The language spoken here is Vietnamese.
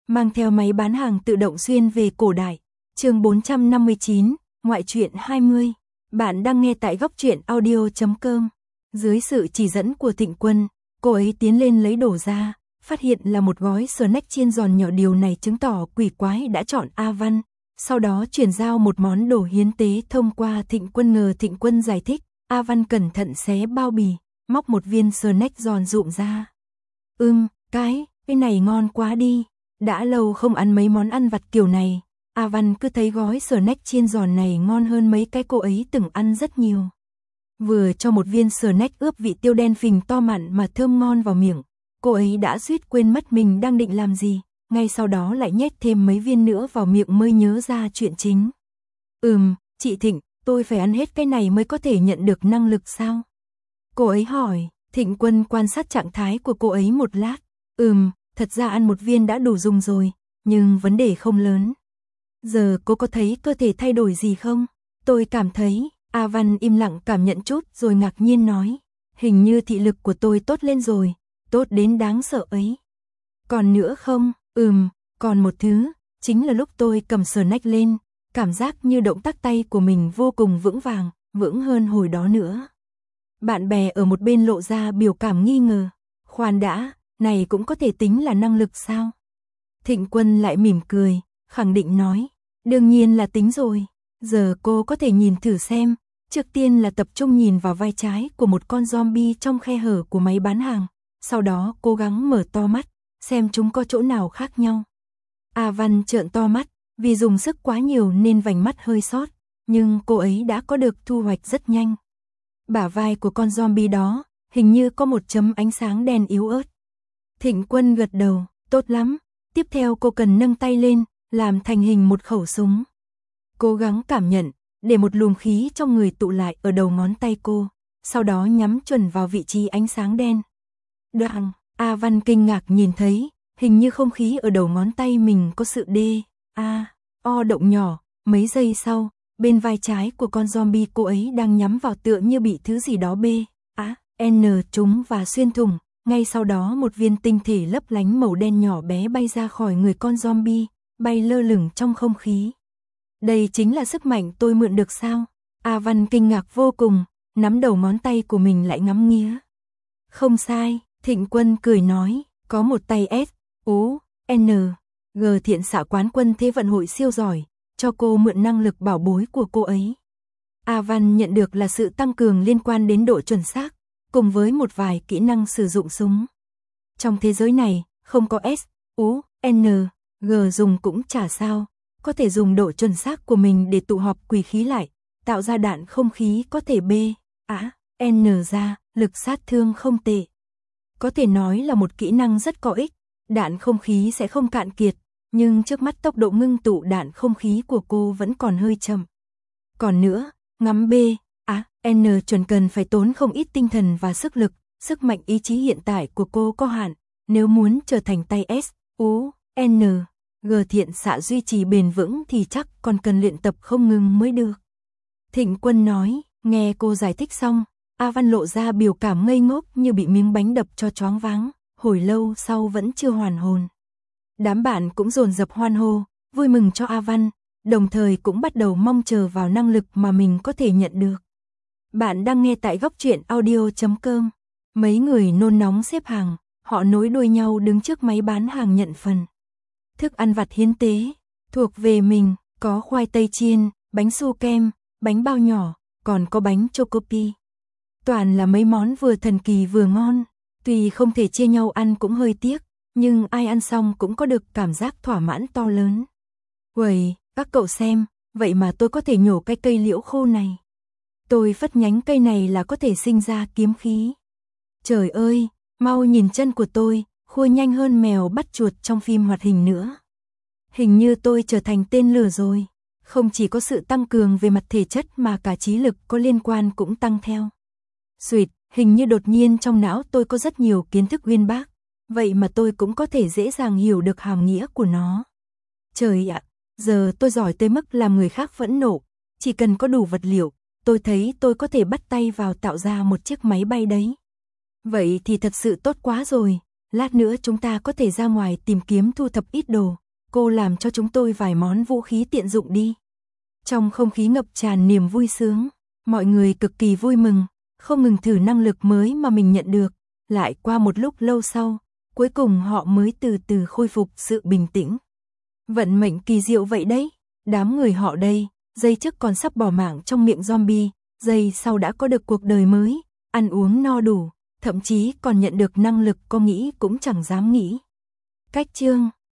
mang theo máy bán hàng tự động xuyên về cổ đại. Chương 459, ngoại truyện 20. Bạn đang nghe tại góc truyện audio.com. Dưới sự chỉ dẫn của Thịnh Quân, cô ấy tiến lên lấy đồ ra, phát hiện là một gói snack chiên giòn nhỏ, điều này chứng tỏ quỷ quái đã chọn A Văn. Sau đó chuyển giao một món đồ hiến tế thông qua Thịnh Quân. Ngờ Thịnh Quân giải thích, A Văn cẩn thận xé bao bì, móc một viên snack giòn rụm ra. Cái này ngon quá đi, đã lâu không ăn mấy món ăn vặt kiểu này. A Văn cứ thấy gói snack chiên giòn này ngon hơn mấy cái cô ấy từng ăn rất nhiều. Vừa cho một viên snack ướp vị tiêu đen phình to mặn mà thơm ngon vào miệng, cô ấy đã suýt quên mất mình đang định làm gì, ngay sau đó lại nhét thêm mấy viên nữa vào miệng mới nhớ ra chuyện chính. Chị Thịnh, tôi phải ăn hết cái này mới có thể nhận được năng lực sao? Cô ấy hỏi. Thịnh Quân quan sát trạng thái của cô ấy một lát. Thật ra ăn một viên đã đủ dùng rồi, nhưng vấn đề không lớn. Giờ cô có thấy cơ thể thay đổi gì không? Tôi cảm thấy. A Văn im lặng cảm nhận chút rồi ngạc nhiên nói. Hình như thị lực của tôi tốt lên rồi, tốt đến đáng sợ ấy. Còn nữa không? Còn một thứ, chính là lúc tôi cầm snack lên, cảm giác như động tác tay của mình vô cùng vững vàng, vững hơn hồi đó nữa. Bạn bè ở một bên lộ ra biểu cảm nghi ngờ. Khoan đã, này cũng có thể tính là năng lực sao? Thịnh Quân lại mỉm cười, khẳng định nói. Đương nhiên là tính rồi. Giờ cô có thể nhìn thử xem. Trước tiên là tập trung nhìn vào vai trái của một con zombie trong khe hở của máy bán hàng. Sau đó cố gắng mở to mắt, xem chúng có chỗ nào khác nhau. A Văn trợn to mắt, vì dùng sức quá nhiều nên vành mắt hơi sót. Nhưng cô ấy đã có được thu hoạch rất nhanh. Bả vai của con zombie đó, hình như có một chấm ánh sáng đen yếu ớt. Thịnh Quân gật đầu, tốt lắm. Tiếp theo cô cần nâng tay lên, làm thành hình một khẩu súng. Cố gắng cảm nhận, để một luồng khí trong người tụ lại ở đầu ngón tay cô, sau đó nhắm chuẩn vào vị trí ánh sáng đen. Đoạn, A Văn kinh ngạc nhìn thấy, hình như không khí ở đầu ngón tay mình có sự O động nhỏ. Mấy giây sau, bên vai trái của con zombie cô ấy đang nhắm vào tựa như bị thứ gì đó N trúng và xuyên thủng. Ngay sau đó một viên tinh thể lấp lánh màu đen nhỏ bé bay ra khỏi người con zombie, bay lơ lửng trong không khí. Đây chính là sức mạnh tôi mượn được sao? A Văn kinh ngạc vô cùng, nắm đầu ngón tay của mình lại ngắm nghía. Không sai, Thịnh Quân cười nói, có một tay S.U.N.G. Thiện xạ quán quân thế vận hội siêu giỏi, cho cô mượn năng lực bảo bối của cô ấy. A Văn nhận được là sự tăng cường liên quan đến độ chuẩn xác, cùng với một vài kỹ năng sử dụng súng. Trong thế giới này, không có S.U.N.G. dùng cũng chả sao, có thể dùng độ chuẩn xác của mình để tụ họp quỷ khí lại, tạo ra đạn không khí có thể N ra, lực sát thương không tệ. Có thể nói là một kỹ năng rất có ích, đạn không khí sẽ không cạn kiệt, nhưng trước mắt tốc độ ngưng tụ đạn không khí của cô vẫn còn hơi chậm. Còn nữa, ngắm N chuẩn cần phải tốn không ít tinh thần và sức lực, sức mạnh ý chí hiện tại của cô có hạn, nếu muốn trở thành tay S.U.N.G. thiện xạ duy trì bền vững thì chắc còn cần luyện tập không ngừng mới được. Thịnh Quân nói, nghe cô giải thích xong, A Văn lộ ra biểu cảm ngây ngốc như bị miếng bánh đập cho choáng váng, hồi lâu sau vẫn chưa hoàn hồn. Đám bạn cũng dồn dập hoan hô, vui mừng cho A Văn, đồng thời cũng bắt đầu mong chờ vào năng lực mà mình có thể nhận được. Bạn đang nghe tại góc truyện audio.com. Mấy người nôn nóng xếp hàng, họ nối đuôi nhau đứng trước máy bán hàng nhận phần. Thức ăn vặt hiến tế, thuộc về mình, có khoai tây chiên, bánh su kem, bánh bao nhỏ, còn có bánh chocopi. Toàn là mấy món vừa thần kỳ vừa ngon, tuy không thể chia nhau ăn cũng hơi tiếc, nhưng ai ăn xong cũng có được cảm giác thỏa mãn to lớn. Uầy, các cậu xem, vậy mà tôi có thể nhổ cái cây liễu khô này. Tôi phất nhánh cây này là có thể sinh ra kiếm khí. Trời ơi, mau nhìn chân của tôi, khua nhanh hơn mèo bắt chuột trong phim hoạt hình nữa. Hình như tôi trở thành tên lửa rồi. Không chỉ có sự tăng cường về mặt thể chất mà cả trí lực có liên quan cũng tăng theo. Xuyệt, hình như đột nhiên trong não tôi có rất nhiều kiến thức uyên bác. Vậy mà tôi cũng có thể dễ dàng hiểu được hàm nghĩa của nó. Trời ạ, giờ tôi giỏi tới mức làm người khác phẫn nộ. Chỉ cần có đủ vật liệu, tôi thấy tôi có thể bắt tay vào tạo ra một chiếc máy bay đấy. Vậy thì thật sự tốt quá rồi. Lát nữa chúng ta có thể ra ngoài tìm kiếm thu thập ít đồ, cô làm cho chúng tôi vài món vũ khí tiện dụng đi. Trong không khí ngập tràn niềm vui sướng, mọi người cực kỳ vui mừng, không ngừng thử năng lực mới mà mình nhận được. Lại qua một lúc lâu sau, cuối cùng họ mới từ từ khôi phục sự bình tĩnh. Vận mệnh kỳ diệu vậy đấy, đám người họ đây, giây trước còn sắp bỏ mạng trong miệng zombie, giây sau đã có được cuộc đời mới, ăn uống no đủ, thậm chí còn nhận được năng lực có nghĩ cũng chẳng dám nghĩ. Cách chương